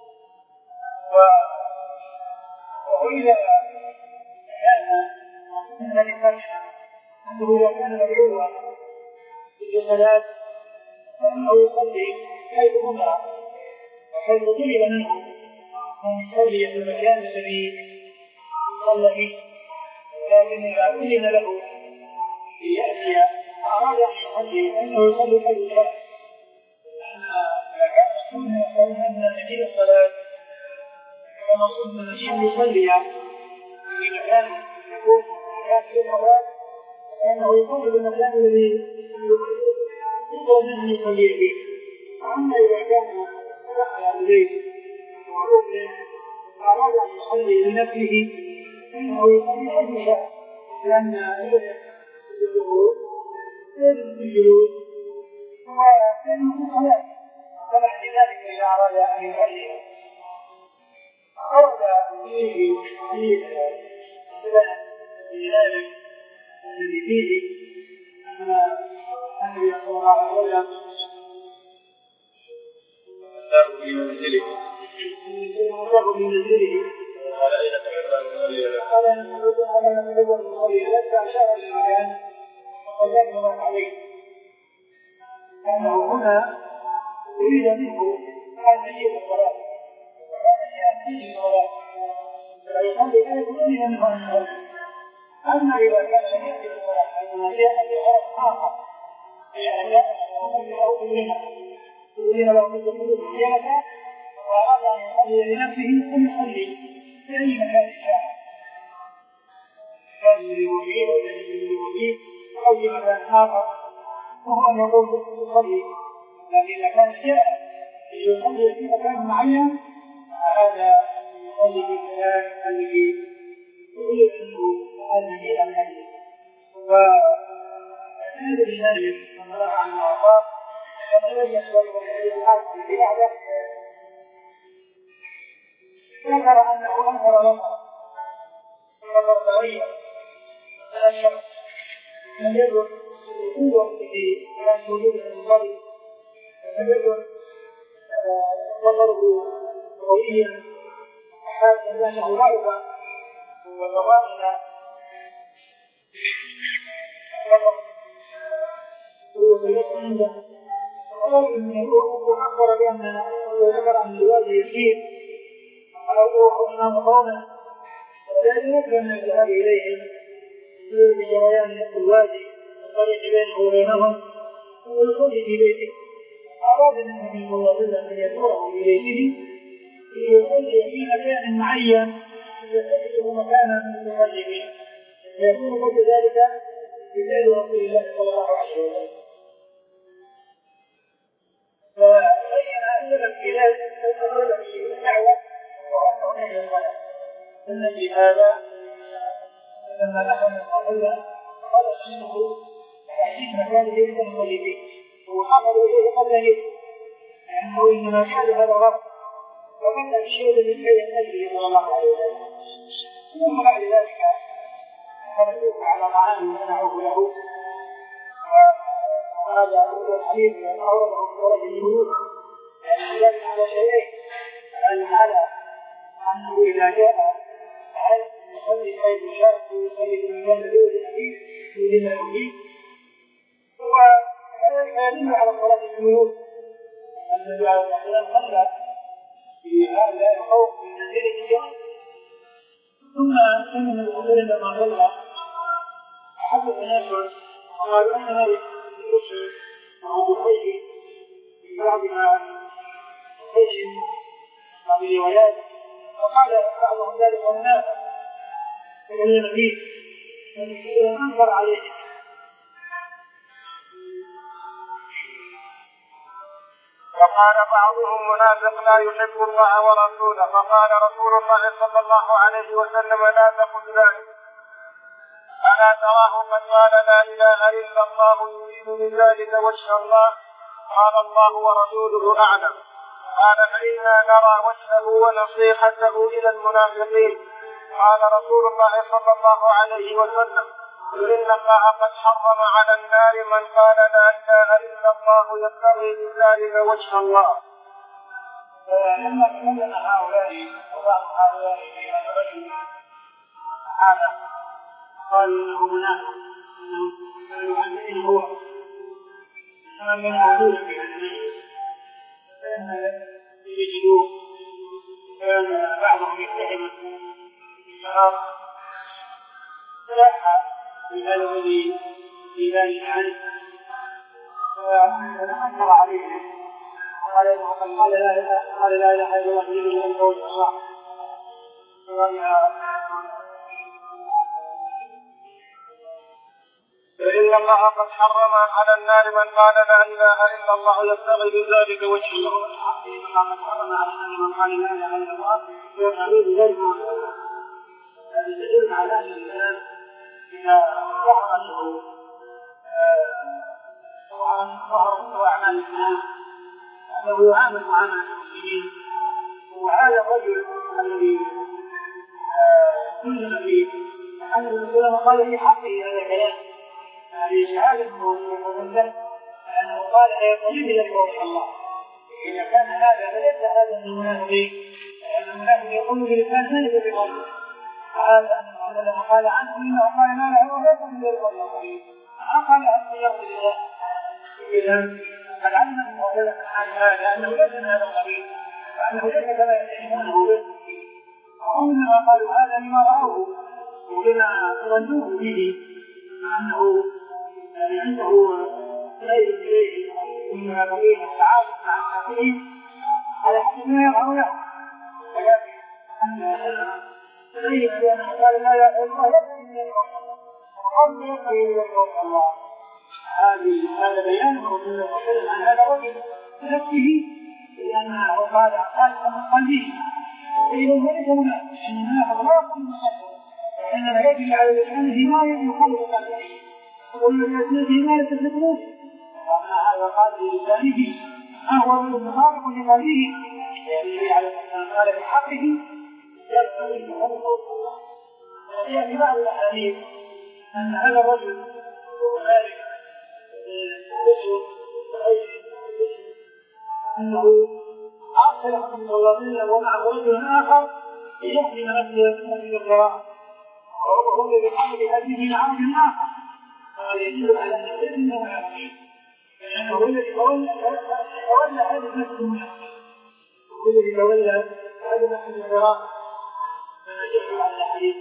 وإذا كان من الإنسان أنه إذا كان مدعوا في الصلاة أنه يصلي حيث أمر وحيث طلب منه أن يصلي في المكان الذي صلى فيه، لكن إذا أذن له ليأتي أراد أن يصلي فإنه يصلي حيث شاء. إذا كان مقصود أن نجيب الصلاة ومقصود أن نجيب يصلي في مكان يكون مكان في الصلاة فإنه يصلي في المكان الذي يطلب منه يصلي فيه. أما إذا كان دخل البيت وركن أراد أن يصلي لنفسه فإنه يصلي حيث شاء، لأن الجلوس الجلوس وكأنه صلاة. فبعد ذلك إذا أراد أن يصلي أراد فيه في الصلاة لذلك الذي فيه أن النبي صلى الله عليه وسلم له في منزله له في منزله قال أين تحب أن تصلي؟ قال أنا أحب أن أصلي لك فأشار إلى المكان وصليت الله عليه، لأنه هنا يريد منه أن يجيب الصلاة وأن يأتي الصلاة فيصلي كيف يريد منه أن يصلي. أما إذا كان لم يأتي الصلاة فإنما جاء بغرض آخر يعني جاء أو منها يريد له من تقول الزيادة وأراد أن يصلي لنفسه فليصلي في أي مكان شاء، كان للوجيه للوجيه أو في مكان آخر وهو أن يقول يصلي. لكن إذا كان جاء يصلي في مكان معين فهذا يصلي في مكان الذي يريد منه هذه الحديث. وهذا الشاهد من رأى عن الأعراف فالذي يصلي في الحديث في بعضه ذكر أنه أنكر لنا فقد تغير الشخص لم يكن وجوده في كان وجود المصلي لم يكن نظره قويا حتى أنه ضعف وتضامن فقط هو في عنده وقال إنه أخبر بأن ذكر عن الوالد يسير أو أنهم قوما لا يمكن أن يذهب إليهم بجريان الوادي الطريق بينه وبينهم ويصلي في بيته. أراد النبي صلى الله عليه وسلم أن يدعوه في بيته ليصلي في مكان معين يستجد مكانا يصلي فيه فيكون قبل ذلك بفعل رسول الله صلى الله عليه وسلم. فبين أن في ذلك الرجل في الدعوة وأنه من الصلاة أن في هذا لما دخل الصلاة قال الشيخ يأتيه مكان يريد أن يصلي فيه وحضر إليه قبل يده لأنه إنما كان هذا الرب وبدأ الشيء من بين النبي صلى الله عليه وسلم. ثم بعد ذلك فنسوك على معاني منعه له وهذا هو الحديث الذي أورده في ورد اليهود لأن ذلك على شيئين أن على أنه إذا جاء هل يصلي حيث شاء ويصلي في المكان الذي الحديث يريد له فيه وهذا يدل على الصلاة في البيوت. النبي عليه الصلاة والسلام صلى في هذا الخوف من منزله اليوم. ثم كان الرسول لما صلى حدث ناس قالوا ان هذه الرسل او بخير في بعضها خير بعض الروايات، وقال بعضهم ذلك والناس من النبي انكر عليه. وقال بعضهم منافق لا يحب الله ورسوله، فقال رسول الله صلى الله عليه وسلم لا تقل ذلك، ألا تراه قد قال لا إله إلا الله يريد من ذلك وجه الله؟ قال الله ورسوله أعلم. قال فإنا نرى وجهه ونصيحته إلى المنافقين. قال رسول الله صلى الله عليه وسلم إن الله قد حرم على النار من قال لا إله إلا الله يبتغي بذلك وجه الله. لما تكلم هؤلاء وبعض هؤلاء في هذا الرجل هذا قالوا انه منافق، انه هو من يعودون في هذا المجلس فان يجدوا كان بعضهم يتهم الشراب فلاح بهذا الذي في ذلك عنه فأنكر عليه قال قال لا اله الا الله يريد من قول الله. فإن الله قد حرم على النار من قال لا إله إلا الله يبتغي بذلك وجه الله. قد حرم على النار من قال لا اله الا الله يبتغي بذلك وجه الله. هذا يدل على ان الانسان اذا ظهر له ظهر اعمال الاسلام انه يعامل معامله المسلمين. وهذا الرجل الذي كلنا فيه أن الرسول قال في حقه هذا الكلام هذه شهادة مصدق لأنه قال يقول بذلك وجه الله. إذا كان هذا فليس هذا من المنافقين، لأن المنافق يقول بلسان ذلك بقوله. هذا أن محمد لما قال عنه إنه قال ما له وليس من ذلك وجه الله، ما قال أن يغفر الله. إذا قد علم وكذا عن هذا لأنه ليس من هذا القبيل، وأنه ليس كما يتهمونه به. وإنما قالوا هذا لما رأوه ولما ظنوه به أنه عنده خير إليه من قبيل التعاطف مع المنافقين على حسب ما يراه له. ولكن تبين بأنه قال لا إله إلا الله يكفي من الله وقال يكفي من الله. هذا بيان من الرسول عن هذا الرجل بنفسه لأنه قال قال من قلبه. إذا ذلك منافق أن المنافق لا يقول بالصدق، إنما يجري على لسانه ما يخالف قلبه ويقول لسانه ما يتفكرون. وأما هذا قال بلسانه فهو مخالف لقلبه يجري على لسانه قال بحقه يبتغي بحقه. وفي بعض الأحاديث أن هذا الرجل وذلك الرسول أنه أرسل صلى الله عليه وسلم ومعه رجل آخر ليحمل نفسه من القراءة وهو بحمل هذه العرض الآخر. قال يدل على أن الإنسان منافق لأنه هو الذي تولى هذا النفس المنافق، هو الذي تولى هذا النفس القراءة. فنجد على الحديث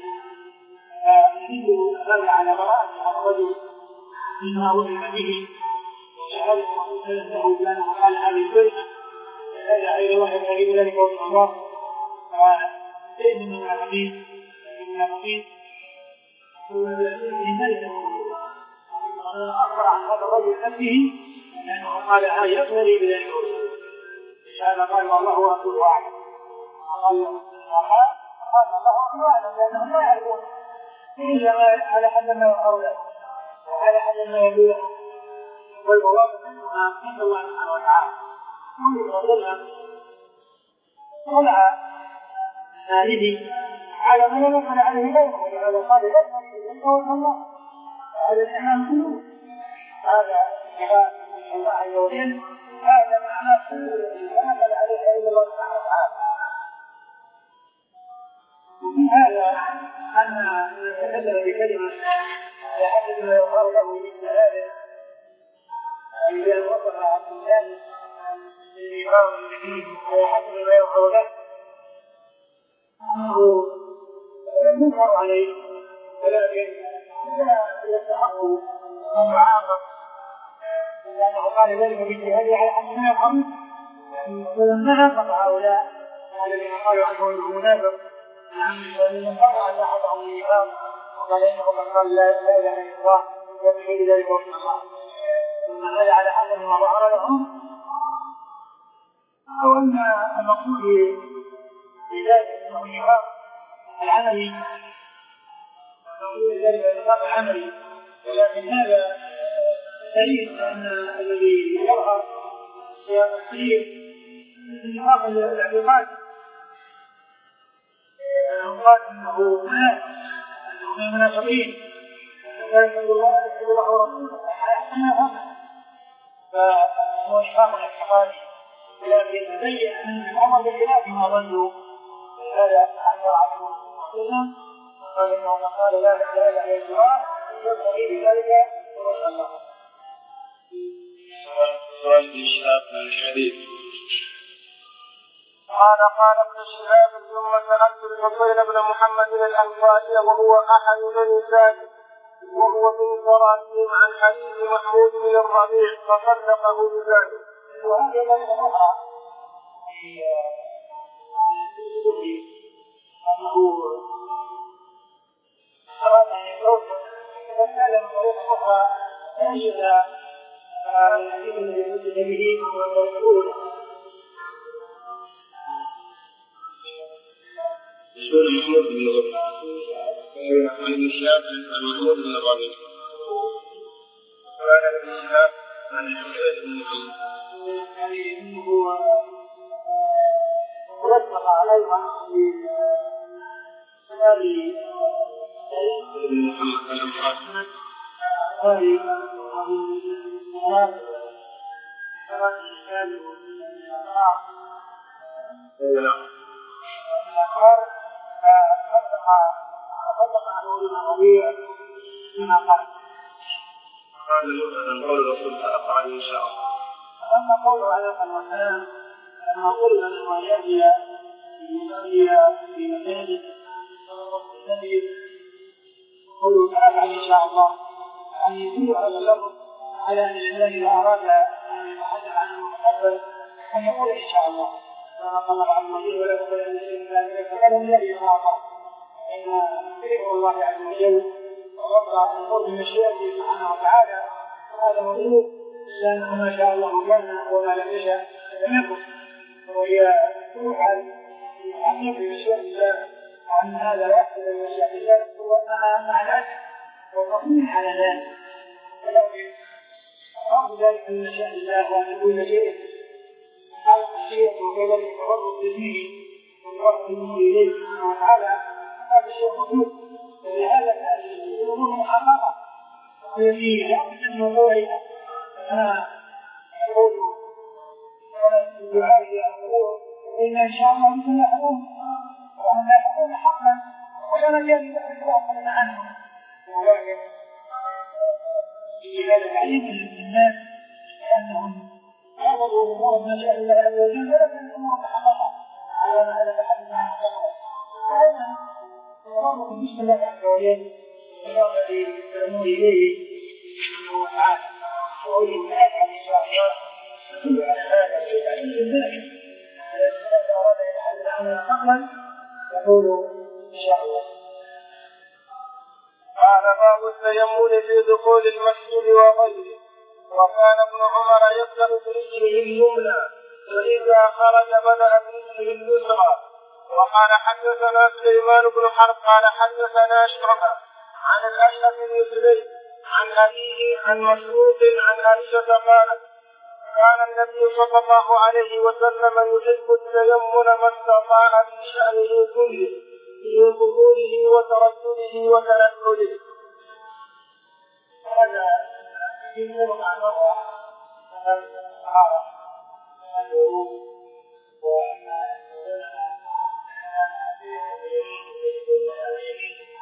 فنجد هذا على براءة الرجل مما وهم به وشهادة الرسول أنه كان وقال هذه الكلمة هذا أيضا واحد يريد ذلك وجه الله. فليس من المنافقين المنافقين لماذا أخبر عن هذا الرجل نفسه لأنه قال هذا يقتدي بذلك وجه الله. هذا قال والله ورسوله أعلم. قال الله ورسوله أعلم لأنهم لا يعرفون إلا على حد ما يقول له وعلى حد ما يقول له. والبواب منها عند الله سبحانه وتعالى طلع هذه على ما يمكن عليه غيره ولهذا قال يكفي من الله. هذا الإعلام كله هذا جهاد الله عز وجل هذا معناه كله ما نزل عليه إلا الله سبحانه وتعالى. وفي هذا أن نتكلم بكلمة على حسب ما يقال له بالشهادة إذا وصف الإنسان الإمام الجديد على حسب ما يظهر له أنه ينكر عليه ولكن لا يستحق أن يعاقب لأنه قال ذلك باجتهاده على حسب ما يفهم فلما نافق هؤلاء الذين قالوا عنه انه منافق ومن فرع لاحظهم الإمام وقال انه من قال لا اله الا الله وبحول ذلك ومن الله ثم هذا على حسب ما ظهر لهم او ان المقصود بذلك انه الإمام العملي المقصود بذلك الإمام العملي ولكن هذا دليل ان الذي يظهر هي التفسير الإمام الاعتقاد قال انه منافق انه من المنافقين وكان يقول الله يحب الله ورسوله فهو إمام الاعتقاد لكن تبين ان الامر بخلاف ما ظنوا هذا اثر عنه وسلم قال انه من قال لا اله الا الله يبتغي بذلك وجه الله. سؤال الشهاب من الحديث قال قال ابن شهاب ثم سألت الحسين بن محمد الأنصاري وهو أحد بني سالم وهو من فراسهم عن حديث محمود بن الربيع فصدقه بذلك. وهذا لم يقع في السوري أنه أراد أن يتوقف فسأل من طريقة أخرى تجد الحديث الذي يوجد به والرسول يقول محمود بن الربيع عن ابن شهاب عن محمود بن الربيع قال ابن شهاب عن الحسين بن محمد يعني انه وثق عليها في هذه بن محمد الأنصاري هذه هذه هذه الشهاده الآخر فصدق فصدق محمود بن الربيع فيما قال. هذا القول الرسول أفعل إن شاء الله. أما قوله عليه الصلاة والسلام أنه طلب منه أن يأتي ليصلي في مساجد المسجد قوله تعالى إن شاء الله أن يكون هذا اللفظ على أن الإنسان إذا أراد أن يتحدث عنه المستقبل أن يقول إن شاء الله كما قال عن المجيد ولا يقول أن الشيء ذلك فقال الذي إن شاء الله إن ذكر الله عز وجل ورفع النور بمشيئته سبحانه وتعالى هذا موجود لأنه ما شاء الله كان وما لم يشاء لم يكن وهي توحل يحقق بمشيئة الله وأن هذا يحصل بمشيئة الله هو مع الأجل والتصميم على ذلك ولكن أرض ذلك من مشيئة الله وأن يكون مشيئة على مشيئة وكذلك التوقف به والوقت منه إليه سبحانه وتعالى هذا شيء موجود ولهذا الأمور محققة الذي لا بد من وضوعها أنا أقول الدعاء إلى الحضور إن إن شاء الله مثل يحضرون وهم لا يحضرون حقا ولا مجال لأخذ عنهم ولكن في هذا العلم للناس لأنهم عرضوا أمور ما شاء الله عز وجل ولكن الأمور محققة على ما هذا تحدث عن الصحوة وأنا أمر بالنسبة لله عز وجل إضافة الأمور إليه سبحانه وتعالى وأولي الناس عن إشراع الله على هذا في تعليم الذات الإنسان أراد أن يتحدث عنه حقا يقول إن شاء الله. قال باب التيمم في دخول المسجد وغيره. وكان ابن عمر يبدأ برجله اليمنى فإذا خرج بدأ برجله اليسرى. وقال حدثنا سليمان بن حرب قال حدثنا شعبة عن الأشهب بن سليم عن أبيه عن مسروق عن عائشة قالت كان النبي صلى الله عليه وسلم يحب التيمم ما استطاع من شأنه كله في ظهوره وتردده وتنحله. هذا يمكن مع المرأة مثلا الصحابة الوضوء وأن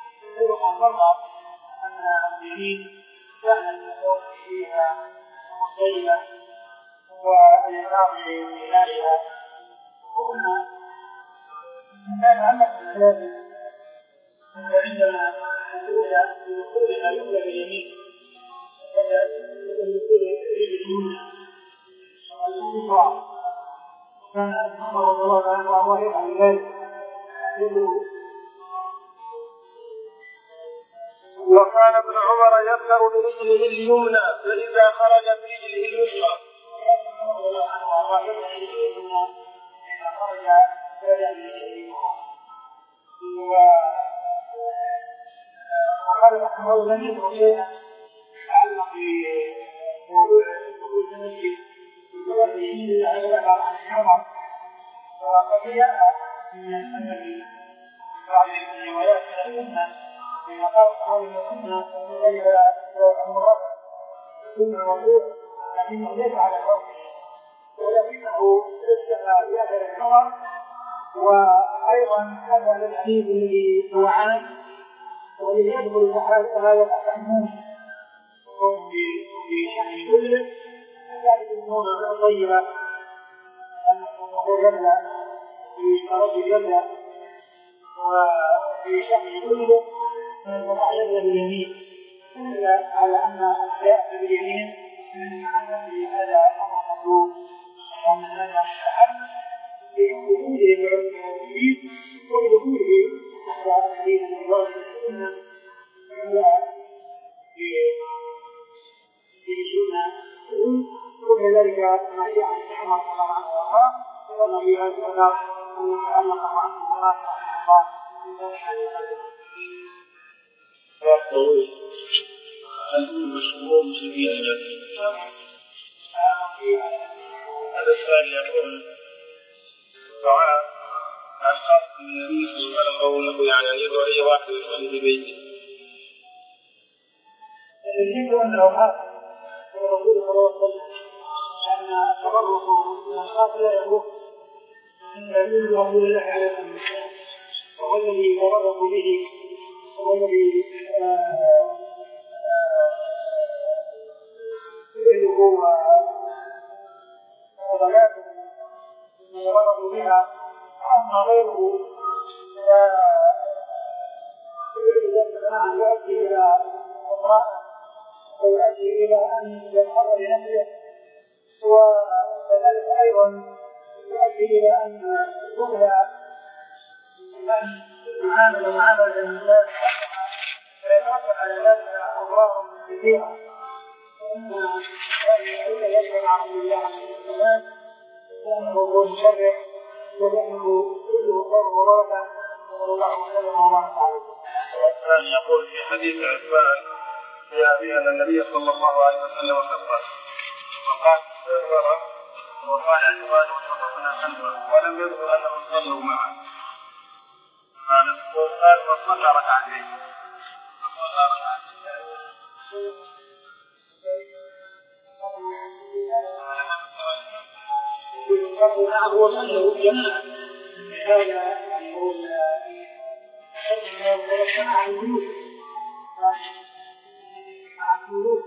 يقول المرأة أن اليمين كان الموت فيها طيبة والإنذار بإنشائها. وهنا كان عندنا الثلاثة عندنا الأولى بدخولها الأولى باليمين بدأ بدخول اليمين والانتصار كان عمر رضي الله عنه الله يفعل ذلك وكان ابن عمر يبدأ برجله اليمنى فإذا خرج برجله اليسرى. وقال رحمه الله لم يذكر شيئا يتعلق بموضوع دخول المسجد واليمين على بعض عمر، وقد جاء من بعض الروايات من السنه فيما قال صلى الله عليه وسلم غير المراد ثم موضوع لكنه ليس على الرأس ولكنه اشتغل بهذا الخبر. وايضا هذا الحديث الذي هو عام وليدخل هذا التعميم في شأن كله ذلك الامور الطيبه انه جمله في شرف جمله وفي شأن كله المتعلق باليمين على ان الاشياء باليمين من معنى هذا امر مطلوب ومن هذا مستحب بدخوله بعلم الدين وبدخوله نحو الدين الرضا والسنه في سنه وكذلك ما جاء عن عمر رضي الله عنه وارضاه وما في هذا الباب ان يتعلق مع الصلاه والطويل هل مشهور في هذا الثاني يقول دعاء الخاص بالنبي صلى الله عليه وسلم قوله يعني أن يدعو أي واحد يصلي في بيته. الذكر أنه خاص ورسول صلى الله عليه وسلم أن التبرك من الخاص لا يكون من دليل رسول الله عليه وسلم وهو الذي يتبرك به وهو الذي يدعو وصلاته يتبرك بها. أما غيره يؤدي إلى خطأ ويؤدي إلى أن ينحر لنفسه وكذلك أيضا يؤدي إلى أن يبلى من معامل معاملة الناس فيترتب على ذلك أضرار كثيرة. وإن ذلك عبد الله عليه السلام لأنه هو المشرع ولأنه كله خير وبركة صلى الله عليه وسلم. والثاني يقول في حديث عثمان يا أبي أن النبي صلى الله عليه وسلم كبر وقال كبر وقال عثمان وصدقنا خلفه ولم يذكر أنهم صلوا معه. قال وصلى ركعتين وصلى ركعتين معه وصله الجماعة هذا هو مع الجنود مع الجنود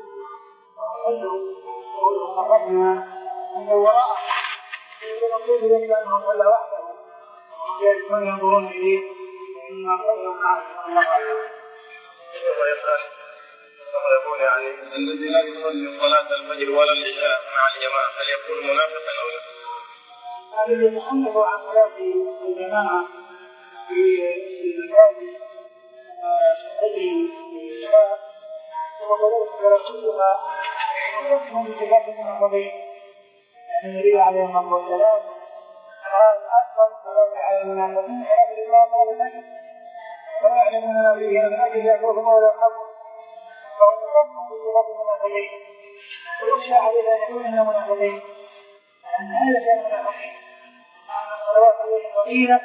وصلوا وقربنا من وراءه يقول لك أنه صلى وحده يجب ينظرون إليه إنما صلوا معه صلى الله عليه وسلم. يقول يعني الذي لا يصلي صلاة الفجر ولا العشاء مع الجماعة هل يكون منافقا أو لا؟ الذي يتخلف عن صلاة الجماعة في البلاد الذي الشباب وكذلك رسولها وقسم بصفات المنظمين يعني النبي عليه الصلاة والسلام قال أفضل صلاة على المنافقين هذه الله قال لك ولا يعلمون به من أجل يكون ولا يخاف وقسم بصفات المنظمين ويخشى عليه أن يكون من المنافقين أن هذا كان منافقين الصلوات عليه قليلة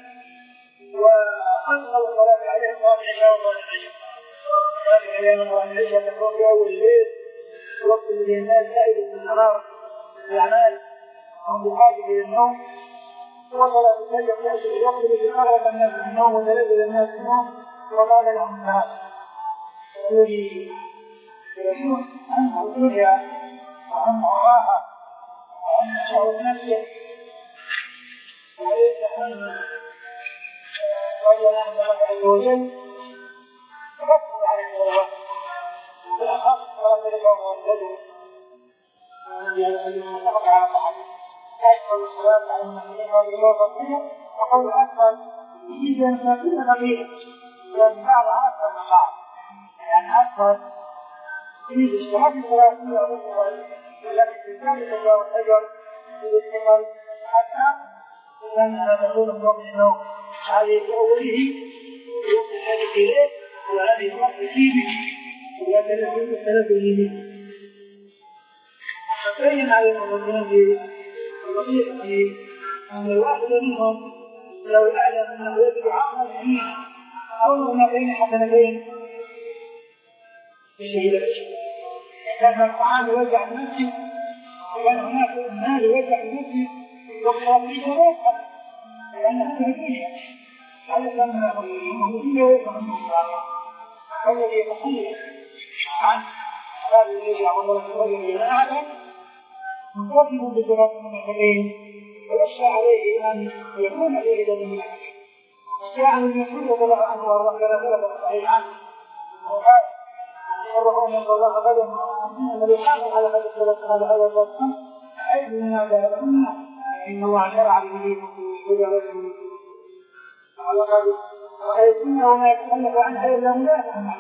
وأفضل الصلاة عليه الصلاة والسلام ذلك لأن العشاء تكون في أول الليل وقت الذي الناس سائل في النهار الأعمال هم بحاجة إلى النوم وصلاة الفجر في أجل الوقت الذي خرج الناس من النوم وتنزل الناس من النوم وقال لهم النهار الذي يشوف أن الدنيا وأن الله وأن شعور نفسه وليس أن رجل أحد عز وجل تبطل على الشهوات بالأخص رجل اليوم والرجل الذي اتفق على الصحابة يدخل الصلاة على المسلمين واليوم والرجل وقول أكثر يجب أن تكون قبيلة لأن بعضها أكثر من بعض يعني أكثر يجب اشتراك الثلاثية والتي تستمر الجو والحجر والاستقل حتى لأنها تكون المؤمن عليه بأوله يوصل هذه إليه وهذه الوقت فيه ويتنفذ الثلاث اليمين فبين على المؤمنين بوظيفته أن الواحد منهم لو أعلم أنه يجب عقل فيه أو ما بين حسنتين الشهيد كان الطعام يوزع في المسجد وكان هناك مال يوزع في المسجد والصافين يوزع لأنه في الدنيا هذا لما اليهودية والذي يتصير عن هذا الذي يعمل الرجل أعلم منتصب بثلاث المسلمين ويخشى عليه أن يكون عليه دليل يعني المسؤول طلع عنه وهو كان ثلاثة صحيح عنه وقال يرغبون أن الله غدا من يحافظ على هذا الثلاثة هذا هذا الرسول حيث من هذا الأمة إن الله شرع به وجعله وقال ويكون ما يتخلف عنها إلا مدافع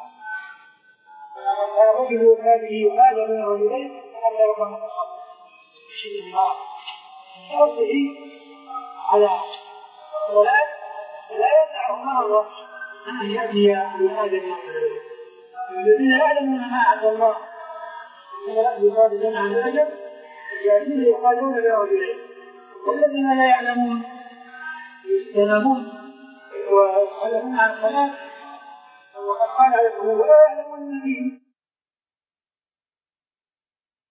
فرجل هذه يقال بين رجلين حتى يكون شيء الله حرصه على الصلاة لا يمنع الله أن يأتي بهذا الذين يعلمون ما عند الله ولا يقال عن الأجر يأتون يقالون لرجلين والذين لا يعلمون يستنامون ويتخلفون عن الصلاة وقد قال عليكم ولا يعلمون النبي